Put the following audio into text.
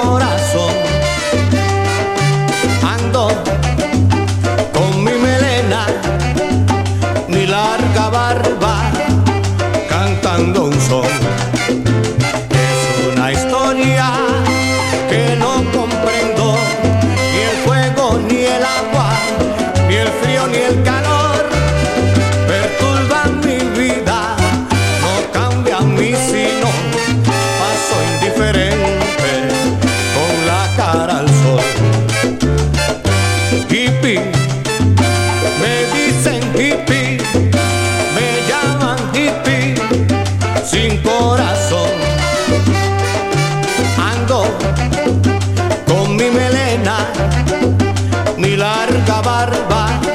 corazón. Ando con mi melena, mi larga barba, cantando un son. Es una historia que no comprendo, ni el fuego, ni el agua, ni el frío, ni el calor. Perturban mi vida, no cambian mi sino. Paso indiferente con la cara al sol. Hippie, me dicen hippie, me llaman hippie, sin corazón. Ando con mi melena, mi larga barba,